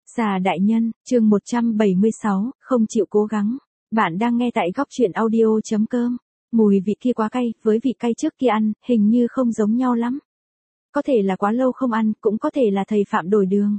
Xà đại nhân, chương 176, không chịu cố gắng. Bạn đang nghe tại góc truyện audio.com. Mùi vị kia quá cay, với vị cay trước kia ăn, hình như không giống nhau lắm. Có thể là quá lâu không ăn, cũng có thể là thầy Phạm đổi đường.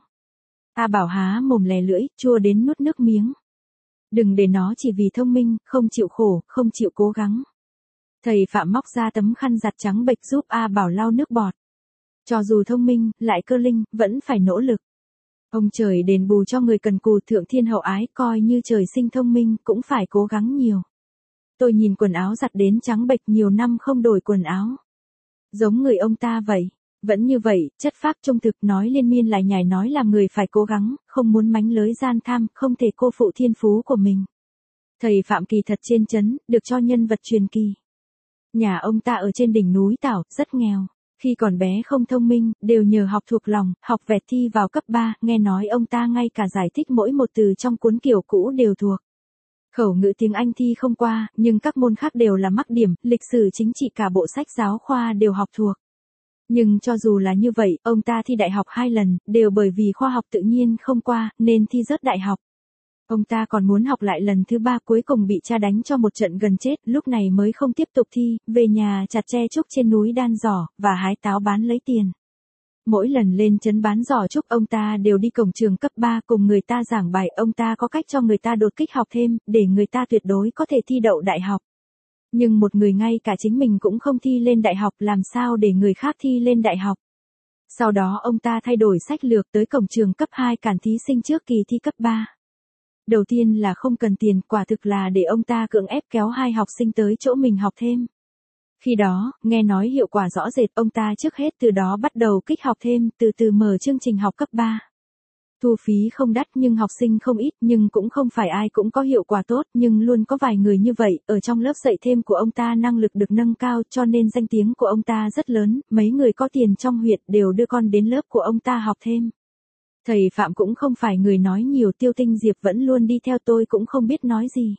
A Bảo há mồm lè lưỡi, chua đến nuốt nước miếng. Đừng để nó chỉ vì thông minh, không chịu khổ, không chịu cố gắng. Thầy Phạm móc ra tấm khăn giặt trắng bệch giúp A Bảo lau nước bọt. Cho dù thông minh, lại cơ linh, vẫn phải nỗ lực. Ông trời đền bù cho người cần cù, thượng thiên hậu ái, coi như trời sinh thông minh, cũng phải cố gắng nhiều. Tôi nhìn quần áo giặt đến trắng bệch, nhiều năm không đổi quần áo. Giống người ông ta vậy. Vẫn như vậy, chất phác trung thực, nói liên miên lại nhải, nói làm người phải cố gắng, không muốn mánh lới gian tham, không thể cô phụ thiên phú của mình. Thầy Phạm kỳ thật trên chấn, được cho nhân vật truyền kỳ. Nhà ông ta ở trên đỉnh núi Tảo, rất nghèo. Khi còn bé không thông minh, đều nhờ học thuộc lòng, học vẹt thi vào cấp 3, nghe nói ông ta ngay cả giải thích mỗi một từ trong cuốn kiểu cũ đều thuộc. Khẩu ngữ tiếng Anh thi không qua, nhưng các môn khác đều là mắc điểm, lịch sử chính trị cả bộ sách giáo khoa đều học thuộc. Nhưng cho dù là như vậy, ông ta thi đại học 2 lần, đều bởi vì khoa học tự nhiên không qua, nên thi rớt đại học. Ông ta còn muốn học lại lần thứ 3, cuối cùng bị cha đánh cho một trận gần chết, lúc này mới không tiếp tục thi, về nhà chặt tre trúc trên núi đan giỏ, và hái táo bán lấy tiền. Mỗi lần lên trấn bán giỏ trúc, ông ta đều đi cổng trường cấp 3 cùng người ta giảng bài, ông ta có cách cho người ta đột kích học thêm, để người ta tuyệt đối có thể thi đậu đại học. Nhưng một người ngay cả chính mình cũng không thi lên đại học, làm sao để người khác thi lên đại học. Sau đó ông ta thay đổi sách lược, tới cổng trường cấp 2 cản thí sinh trước kỳ thi cấp 3. Đầu tiên là không cần tiền, quả thực là để ông ta cưỡng ép kéo 2 học sinh tới chỗ mình học thêm. Khi đó, nghe nói hiệu quả rõ rệt, ông ta trước hết từ đó bắt đầu kích học thêm, từ từ mở chương trình học cấp 3. Thu phí không đắt nhưng học sinh không ít, nhưng cũng không phải ai cũng có hiệu quả tốt, nhưng luôn có vài người như vậy, ở trong lớp dạy thêm của ông ta năng lực được nâng cao, cho nên danh tiếng của ông ta rất lớn, mấy người có tiền trong huyện đều đưa con đến lớp của ông ta học thêm. Thầy Phạm cũng không phải người nói nhiều, Tiêu Tinh Diệp vẫn luôn đi theo, tôi cũng không biết nói gì.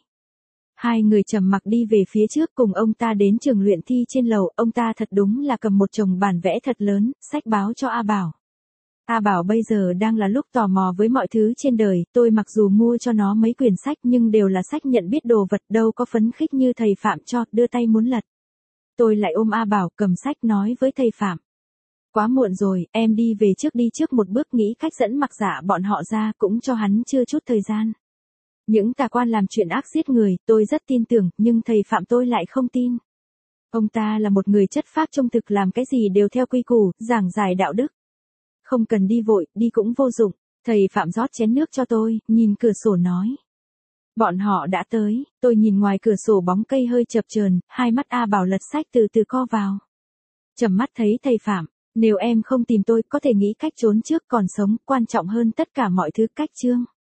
Hai người trầm mặc đi về phía trước, cùng ông ta đến trường luyện thi trên lầu, ông ta thật đúng là cầm một chồng bản vẽ thật lớn, sách báo cho A Bảo. A Bảo bây giờ đang là lúc tò mò với mọi thứ trên đời, tôi mặc dù mua cho nó mấy quyển sách nhưng đều là sách nhận biết đồ vật, đâu có phấn khích như thầy Phạm cho, đưa tay muốn lật. Tôi lại ôm A Bảo cầm sách nói với thầy Phạm. Quá muộn rồi, em đi về trước, đi trước một bước, nghĩ cách dẫn Mặc Dạ bọn họ ra, cũng cho hắn chưa chút thời gian. Những tà quan làm chuyện ác giết người, tôi rất tin tưởng, nhưng thầy Phạm tôi lại không tin. Ông ta là một người chất phác trung thực, làm cái gì đều theo quy củ, giảng giải đạo đức. Không cần đi vội, đi cũng vô dụng. Thầy Phạm rót chén nước cho tôi, nhìn cửa sổ nói. Bọn họ đã tới, tôi nhìn ngoài cửa sổ bóng cây hơi chập chờn, hai mắt A Bảo lật sách từ từ co vào. Trầm mắt thấy thầy Phạm, nếu em không tìm tôi, có thể nghĩ cách trốn trước còn sống, quan trọng hơn tất cả mọi thứ, cách chương.